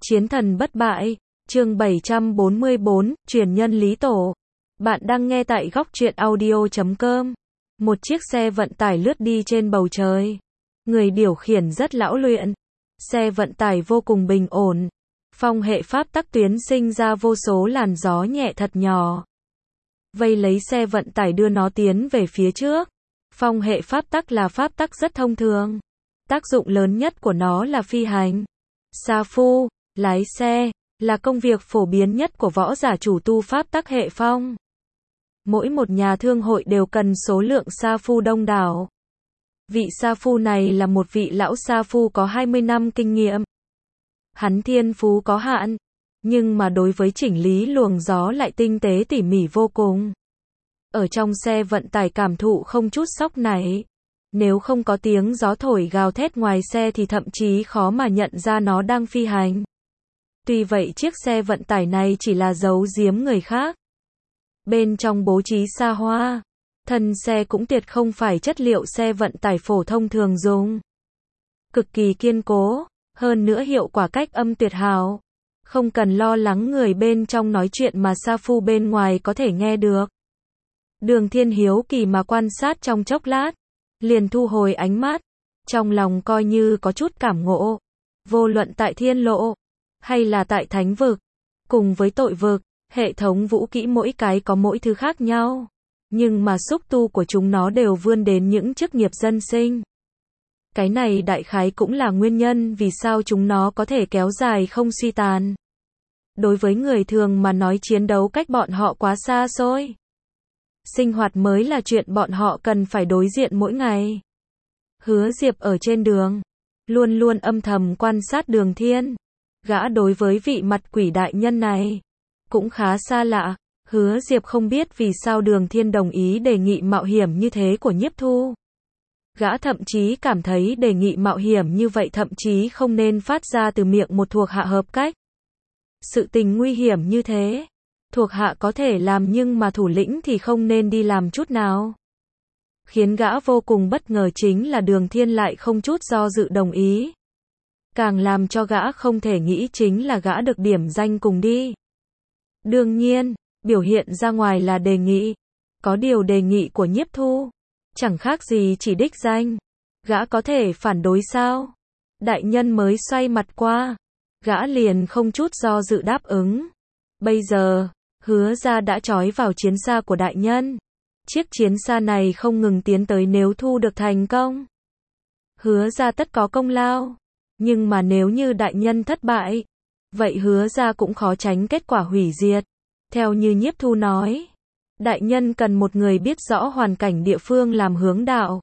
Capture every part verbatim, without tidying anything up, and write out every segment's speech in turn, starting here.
Chiến thần bất bại, chương bảy trăm bốn mươi bốn, truyền nhân Lý Tổ. Bạn đang nghe tại góc truyện audio chấm com. Một chiếc xe vận tải lướt đi trên bầu trời. Người điều khiển rất lão luyện. Xe vận tải vô cùng bình ổn. Phong hệ pháp tắc tuyến sinh ra vô số làn gió nhẹ thật nhỏ. Vây lấy xe vận tải đưa nó tiến về phía trước. Phong hệ pháp tắc là pháp tắc rất thông thường. Tác dụng lớn nhất của nó là phi hành. Sa phu, lái xe, là công việc phổ biến nhất của võ giả chủ tu pháp tắc hệ phong. Mỗi một nhà thương hội đều cần số lượng sa phu đông đảo. Vị sa phu này là một vị lão sa phu có hai mươi năm kinh nghiệm. Hắn thiên phú có hạn, nhưng mà đối với chỉnh lý luồng gió lại tinh tế tỉ mỉ vô cùng. Ở trong xe vận tải cảm thụ không chút sóc nảy. Nếu không có tiếng gió thổi gào thét ngoài xe thì thậm chí khó mà nhận ra nó đang phi hành. Tuy vậy chiếc xe vận tải này chỉ là giấu giếm người khác. Bên trong bố trí xa hoa, thân xe cũng tuyệt không phải chất liệu xe vận tải phổ thông thường dùng. Cực kỳ kiên cố, hơn nữa hiệu quả cách âm tuyệt hảo. Không cần lo lắng người bên trong nói chuyện mà sa phu bên ngoài có thể nghe được. Đường Thiên hiếu kỳ mà quan sát trong chốc lát, liền thu hồi ánh mắt, trong lòng coi như có chút cảm ngộ. Vô luận tại thiên lộ, hay là tại thánh vực, cùng với tội vực, hệ thống vũ kỹ mỗi cái có mỗi thứ khác nhau. Nhưng mà xúc tu của chúng nó đều vươn đến những chức nghiệp dân sinh. Cái này đại khái cũng là nguyên nhân vì sao chúng nó có thể kéo dài không suy tàn. Đối với người thường mà nói chiến đấu cách bọn họ quá xa xôi. Sinh hoạt mới là chuyện bọn họ cần phải đối diện mỗi ngày. Hứa Diệp ở trên đường, luôn luôn âm thầm quan sát Đường Thiên. Gã đối với vị mặt quỷ đại nhân này cũng khá xa lạ. Hứa Diệp không biết vì sao Đường Thiên đồng ý đề nghị mạo hiểm như thế của Nhiếp Thu. Gã thậm chí cảm thấy đề nghị mạo hiểm như vậy thậm chí không nên phát ra từ miệng một thuộc hạ hợp cách. Sự tình nguy hiểm như thế, thuộc hạ có thể làm nhưng mà thủ lĩnh thì không nên đi làm chút nào. Khiến gã vô cùng bất ngờ chính là Đường Thiên lại không chút do dự đồng ý. Càng làm cho gã không thể nghĩ chính là gã được điểm danh cùng đi. Đương nhiên, biểu hiện ra ngoài là đề nghị. Có điều đề nghị của Nhiếp Thu chẳng khác gì chỉ đích danh. Gã có thể phản đối sao? Đại nhân mới xoay mặt qua, gã liền không chút do dự đáp ứng. Bây giờ, Hứa gia đã trói vào chiến xa của đại nhân. Chiếc chiến xa này không ngừng tiến tới nếu thu được thành công. Hứa gia tất có công lao. Nhưng mà nếu như đại nhân thất bại, vậy Hứa gia cũng khó tránh kết quả hủy diệt. Theo như Nhiếp Thu nói, đại nhân cần một người biết rõ hoàn cảnh địa phương làm hướng đạo.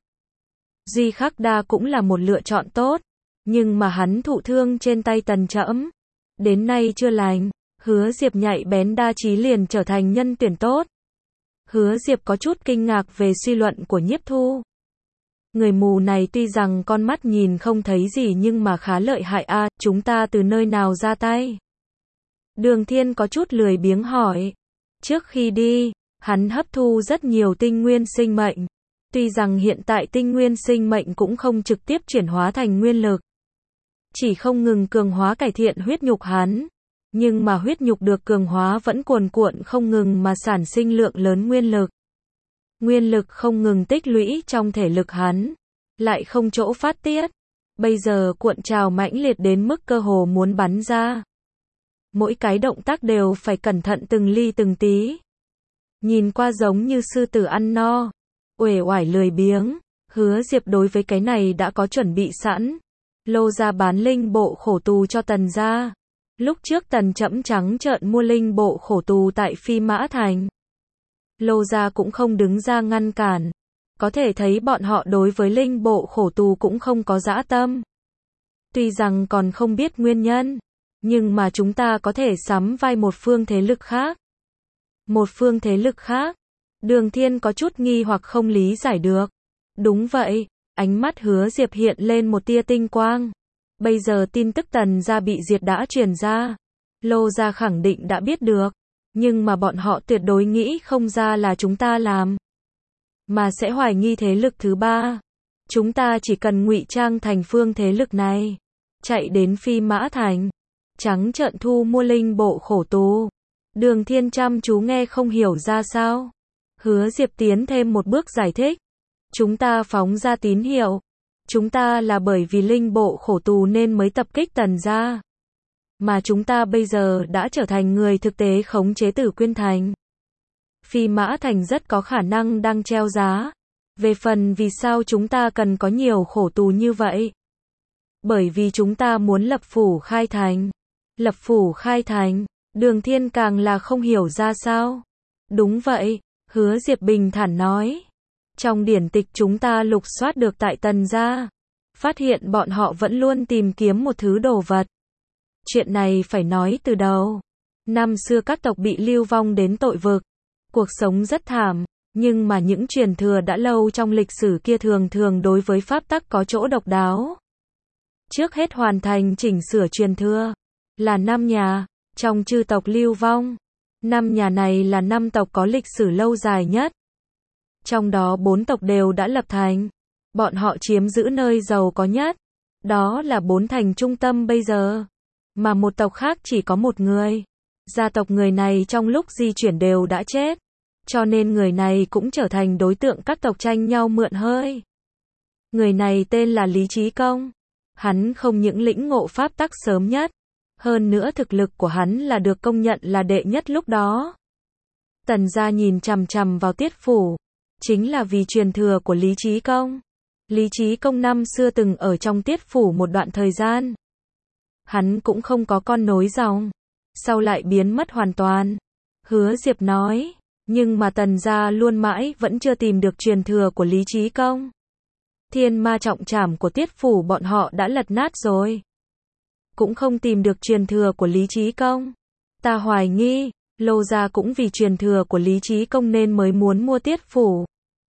Duy Khắc Đa cũng là một lựa chọn tốt, nhưng mà hắn thụ thương trên tay Tần Trẫm, đến nay chưa lành. Hứa Diệp nhạy bén đa trí liền trở thành nhân tuyển tốt. Hứa Diệp có chút kinh ngạc về suy luận của Nhiếp Thu. Người mù này tuy rằng con mắt nhìn không thấy gì nhưng mà khá lợi hại a, à, chúng ta từ nơi nào ra tay? Đường Thiên có chút lười biếng hỏi. Trước khi đi, hắn hấp thu rất nhiều tinh nguyên sinh mệnh. Tuy rằng hiện tại tinh nguyên sinh mệnh cũng không trực tiếp chuyển hóa thành nguyên lực, chỉ không ngừng cường hóa cải thiện huyết nhục hắn. Nhưng mà huyết nhục được cường hóa vẫn cuồn cuộn không ngừng mà sản sinh lượng lớn nguyên lực. Nguyên lực không ngừng tích lũy trong thể lực hắn, lại không chỗ phát tiết. Bây giờ cuộn trào mãnh liệt đến mức cơ hồ muốn bắn ra. Mỗi cái động tác đều phải cẩn thận từng ly từng tí. Nhìn qua giống như sư tử ăn no, uể oải lười biếng. Hứa Diệp đối với cái này đã có chuẩn bị sẵn. Lô ra bán linh bộ khổ tù cho Tần gia. Lúc trước Tần Trẫm trắng trợn mua linh bộ khổ tù tại Phi Mã Thành. Lô gia cũng không đứng ra ngăn cản. Có thể thấy bọn họ đối với linh bộ khổ tù cũng không có dã tâm. Tuy rằng còn không biết nguyên nhân, nhưng mà chúng ta có thể sắm vai một phương thế lực khác. Một phương thế lực khác? Đường Thiên có chút nghi hoặc không lý giải được. Đúng vậy, ánh mắt Hứa Diệp hiện lên một tia tinh quang. Bây giờ tin tức Tần gia bị diệt đã truyền ra. Lô gia khẳng định đã biết được. Nhưng mà bọn họ tuyệt đối nghĩ không ra là chúng ta làm. Mà sẽ hoài nghi thế lực thứ ba. Chúng ta chỉ cần ngụy trang thành phương thế lực này. Chạy đến Phi Mã Thành. trắng trợn thu mua linh bộ khổ tù. Đường Thiên chăm chú nghe không hiểu ra sao. Hứa Diệp tiến thêm một bước giải thích. Chúng ta phóng ra tín hiệu. Chúng ta là bởi vì linh bộ khổ tù nên mới tập kích Tần gia. Mà chúng ta bây giờ đã trở thành người thực tế khống chế Tử Quyên Thành. Phi Mã Thành rất có khả năng đang treo giá. Về phần vì sao chúng ta cần có nhiều khổ tù như vậy? Bởi vì chúng ta muốn lập phủ khai thành. Lập phủ khai thành, Đường Thiên càng là không hiểu ra sao. Đúng vậy, Hứa Diệp bình thản nói. Trong điển tịch chúng ta lục soát được tại Tần gia, phát hiện bọn họ vẫn luôn tìm kiếm một thứ đồ vật. Chuyện này phải nói từ đầu. Năm xưa các tộc bị lưu vong đến tội vực, cuộc sống rất thảm, nhưng mà những truyền thừa đã lâu trong lịch sử kia thường thường đối với pháp tắc có chỗ độc đáo. Trước hết hoàn thành chỉnh sửa truyền thừa là năm nhà trong chư tộc lưu vong. Năm nhà này là năm tộc có lịch sử lâu dài nhất. Trong đó bốn tộc đều đã lập thành. Bọn họ chiếm giữ nơi giàu có nhất. Đó là bốn thành trung tâm bây giờ. Mà một tộc khác chỉ có một người. Gia tộc người này trong lúc di chuyển đều đã chết. Cho nên người này cũng trở thành đối tượng các tộc tranh nhau mượn hơi. Người này tên là Lý Chí Công. Hắn không những lĩnh ngộ pháp tắc sớm nhất. Hơn nữa thực lực của hắn là được công nhận là đệ nhất lúc đó. Tần gia nhìn chằm chằm vào Tiết phủ. Chính là vì truyền thừa của Lý Chí Công. Lý Chí Công năm xưa từng ở trong Tiết phủ một đoạn thời gian. Hắn cũng không có con nối dòng. Sau lại biến mất hoàn toàn. Hứa Diệp nói. Nhưng mà Tần gia luôn mãi vẫn chưa tìm được truyền thừa của Lý Chí Công. Thiên ma trọng trảm của Tiết phủ bọn họ đã lật nát rồi. Cũng không tìm được truyền thừa của Lý Chí Công. Ta hoài nghi, Lô gia cũng vì truyền thừa của Lý Chí Công nên mới muốn mua Tiết phủ.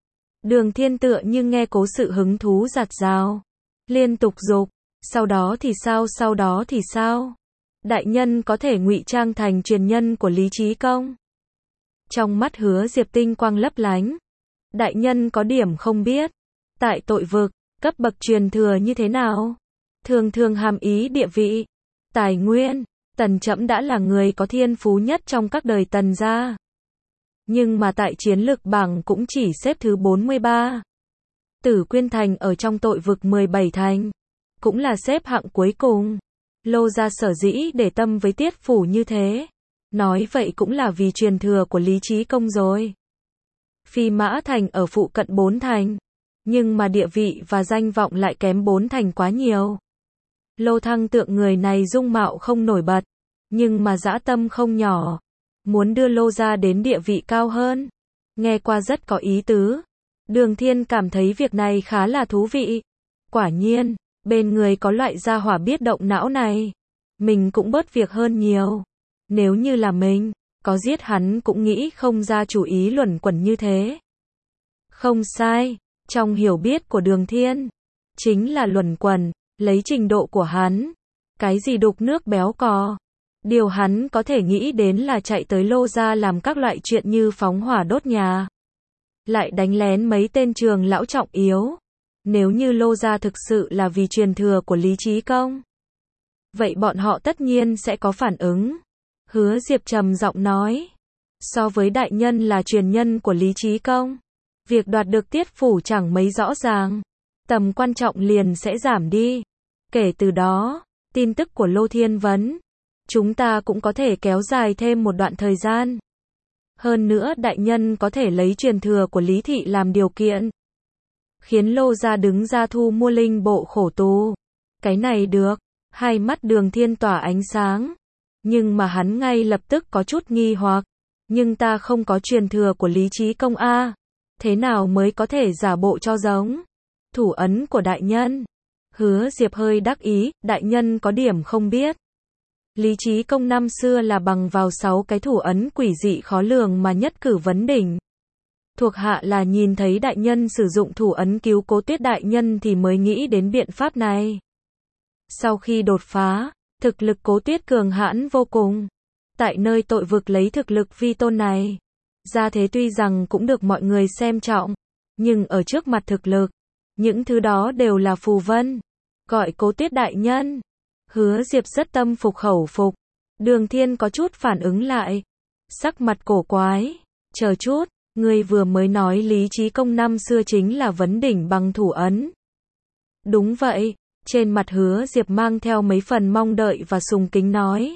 Đường Thiên tựa như nghe cố sự hứng thú giạt rào. Liên tục dục. Sau đó thì sao, sau đó thì sao? Đại nhân có thể ngụy trang thành truyền nhân của Lý Chí Công. Trong mắt Hứa Diệp tinh quang lấp lánh. Đại nhân có điểm không biết. Tại tội vực, cấp bậc truyền thừa như thế nào? Thường thường hàm ý địa vị, tài nguyên. Tần Trẫm đã là người có thiên phú nhất trong các đời Tần gia. Nhưng mà tại chiến lược bảng cũng chỉ xếp thứ bốn mươi ba. Tử Quyên Thành ở trong tội vực mười bảy thành. Cũng là xếp hạng cuối cùng. Lô gia sở dĩ để tâm với Tiết phủ như thế. Nói vậy cũng là vì truyền thừa của Lý Chí Công rồi. Phi Mã Thành ở phụ cận bốn thành. Nhưng mà địa vị và danh vọng lại kém bốn thành quá nhiều. Lô Thăng Tượng người này dung mạo không nổi bật. Nhưng mà dã tâm không nhỏ. Muốn đưa Lô gia đến địa vị cao hơn. Nghe qua rất có ý tứ. Đường Thiên cảm thấy việc này khá là thú vị. Quả nhiên, bên người có loại gia hỏa biết động não này. Mình cũng bớt việc hơn nhiều. Nếu như là mình, có giết hắn cũng nghĩ không ra chủ ý luẩn quẩn như thế. Không sai, trong hiểu biết của Đường Thiên, chính là luẩn quẩn, lấy trình độ của hắn. Cái gì đục nước béo cò. Điều hắn có thể nghĩ đến là chạy tới Lô gia làm các loại chuyện như phóng hỏa đốt nhà. Lại đánh lén mấy tên trường lão trọng yếu. Nếu như Lô gia thực sự là vì truyền thừa của Lý Chí Công, vậy bọn họ tất nhiên sẽ có phản ứng. Hứa Diệp trầm giọng nói. So với đại nhân là truyền nhân của Lý Chí Công, việc đoạt được Tiết phủ chẳng mấy rõ ràng. Tầm quan trọng liền sẽ giảm đi. Kể từ đó, tin tức của Lô Thiên Vấn, chúng ta cũng có thể kéo dài thêm một đoạn thời gian. Hơn nữa đại nhân có thể lấy truyền thừa của Lý Thị làm điều kiện. Khiến Lô gia đứng ra thu mua linh bộ khổ tù. Cái này được. Hai mắt Đường Thiên tỏa ánh sáng. Nhưng mà hắn ngay lập tức có chút nghi hoặc. Nhưng ta không có truyền thừa của Lý Chí Công a. Thế nào mới có thể giả bộ cho giống? Thủ ấn của đại nhân. Hứa Diệp hơi đắc ý, đại nhân có điểm không biết. Lý Chí Công năm xưa là bằng vào sáu cái thủ ấn quỷ dị khó lường mà nhất cử vấn đỉnh. Thuộc hạ là nhìn thấy đại nhân sử dụng thủ ấn cứu Cố Tuyết đại nhân thì mới nghĩ đến biện pháp này. Sau khi đột phá, thực lực Cố Tuyết cường hãn vô cùng. Tại nơi tội vực lấy thực lực vi tôn này, gia thế tuy rằng cũng được mọi người xem trọng, nhưng ở trước mặt thực lực, những thứ đó đều là phù vân. Gọi Cố Tuyết đại nhân, Hứa Diệp rất tâm phục khẩu phục. Đường Thiên có chút phản ứng lại. Sắc mặt cổ quái. Chờ chút, ngươi vừa mới nói Lý Chí Công năm xưa chính là vấn đỉnh bằng thủ ấn. Đúng vậy, trên mặt Hứa Diệp mang theo mấy phần mong đợi và sùng kính nói.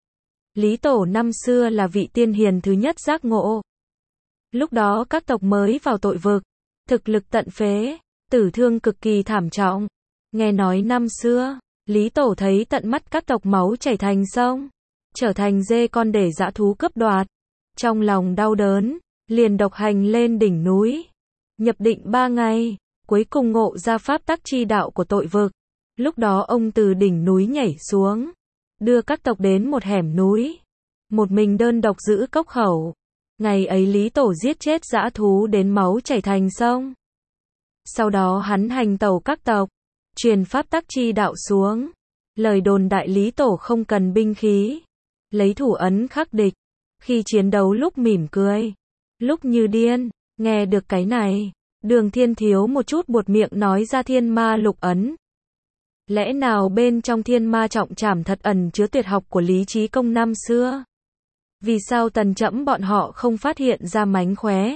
Lý Tổ năm xưa là vị tiên hiền thứ nhất giác ngộ. Lúc đó các tộc mới vào tội vực, thực lực tận phế, tử thương cực kỳ thảm trọng. Nghe nói năm xưa, Lý Tổ thấy tận mắt các tộc máu chảy thành sông, trở thành dê con để dã thú cướp đoạt. Trong lòng đau đớn, liền độc hành lên đỉnh núi. Nhập định ba ngày, cuối cùng ngộ ra pháp tắc chi đạo của tội vực. Lúc đó ông từ đỉnh núi nhảy xuống, đưa các tộc đến một hẻm núi. Một mình đơn độc giữ cốc khẩu. Ngày ấy Lý Tổ giết chết dã thú đến máu chảy thành sông. Sau đó hắn hành tẩu các tộc, truyền pháp tắc chi đạo xuống. Lời đồn đại Lý Tổ không cần binh khí, lấy thủ ấn khắc địch. Khi chiến đấu lúc mỉm cười, lúc như điên. Nghe được cái này, Đường Thiên thiếu một chút buột miệng nói ra thiên ma lục ấn. Lẽ nào bên trong thiên ma trọng trảm thật ẩn chứa tuyệt học của Lý Chí Công năm xưa? Vì sao tần trẫm bọn họ không phát hiện ra mánh khóe?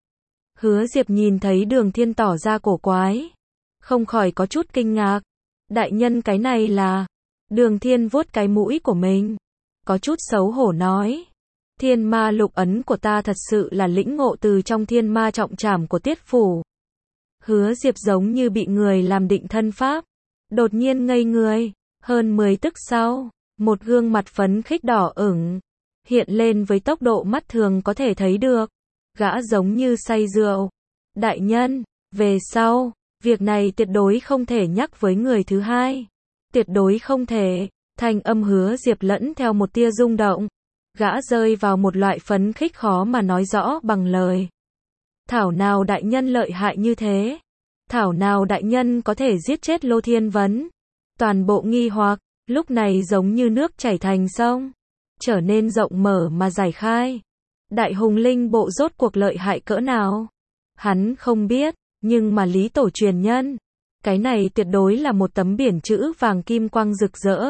Hứa Diệp nhìn thấy Đường Thiên tỏ ra cổ quái, không khỏi có chút kinh ngạc. Đại nhân cái này là... Đường Thiên vuốt cái mũi của mình, có chút xấu hổ nói. Thiên ma lục ấn của ta thật sự là lĩnh ngộ từ trong thiên ma trọng trảm của Tiết Phủ. Hứa Diệp giống như bị người làm định thân pháp, đột nhiên ngây người. Hơn mười tức sau, một gương mặt phấn khích đỏ ửng hiện lên với tốc độ mắt thường có thể thấy được. Gã giống như say rượu. Đại nhân, về sau, việc này tuyệt đối không thể nhắc với người thứ hai. Tuyệt đối không thể. Thanh âm Hứa Diệp lẫn theo một tia rung động. Gã rơi vào một loại phấn khích khó mà nói rõ bằng lời. Thảo nào đại nhân lợi hại như thế? Thảo nào đại nhân có thể giết chết Lô Thiên Vấn? Toàn bộ nghi hoặc, lúc này giống như nước chảy thành sông, trở nên rộng mở mà giải khai. Đại hùng linh bộ rốt cuộc lợi hại cỡ nào? Hắn không biết, nhưng mà Lý Tổ truyền nhân, cái này tuyệt đối là một tấm biển chữ vàng kim quang rực rỡ.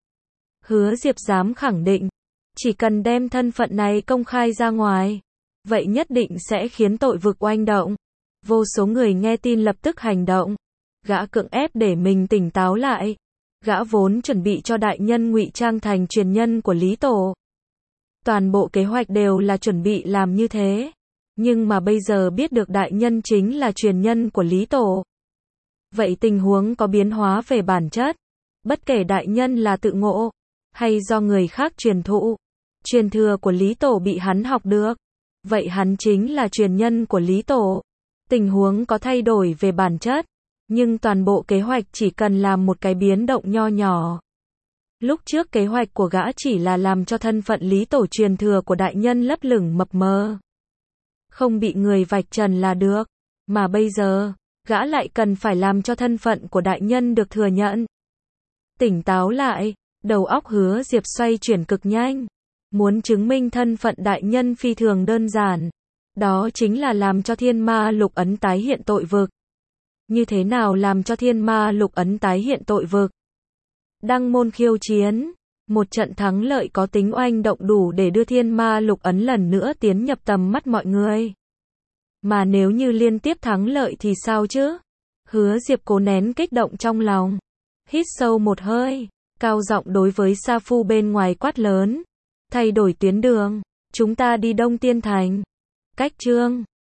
Hứa Diệp dám khẳng định, chỉ cần đem thân phận này công khai ra ngoài, vậy nhất định sẽ khiến tội vực oanh động. Vô số người nghe tin lập tức hành động. Gã cưỡng ép để mình tỉnh táo lại. Gã vốn chuẩn bị cho đại nhân ngụy trang thành truyền nhân của Lý Tổ. Toàn bộ kế hoạch đều là chuẩn bị làm như thế. Nhưng mà bây giờ biết được đại nhân chính là truyền nhân của Lý Tổ. Vậy tình huống có biến hóa về bản chất. Bất kể đại nhân là tự ngộ, hay do người khác truyền thụ, truyền thừa của Lý Tổ bị hắn học được. Vậy hắn chính là truyền nhân của Lý Tổ. Tình huống có thay đổi về bản chất, nhưng toàn bộ kế hoạch chỉ cần làm một cái biến động nho nhỏ. Lúc trước kế hoạch của gã chỉ là làm cho thân phận Lý Tổ truyền thừa của đại nhân lấp lửng mập mờ, không bị người vạch trần là được. Mà bây giờ, gã lại cần phải làm cho thân phận của đại nhân được thừa nhận. Tỉnh táo lại, đầu óc Hứa Diệp xoay chuyển cực nhanh. Muốn chứng minh thân phận đại nhân phi thường đơn giản. Đó chính là làm cho thiên ma lục ấn tái hiện tội vực. Như thế nào làm cho thiên ma lục ấn tái hiện tội vực? Đăng môn khiêu chiến. Một trận thắng lợi có tính oanh động đủ để đưa thiên ma lục ấn lần nữa tiến nhập tầm mắt mọi người. Mà nếu như liên tiếp thắng lợi thì sao chứ? Hứa Diệp cố nén kích động trong lòng. Hít sâu một hơi, cao giọng đối với Sa Phu bên ngoài quát lớn. Thay đổi tuyến đường, chúng ta đi Đông Tiên Thành. Cách chương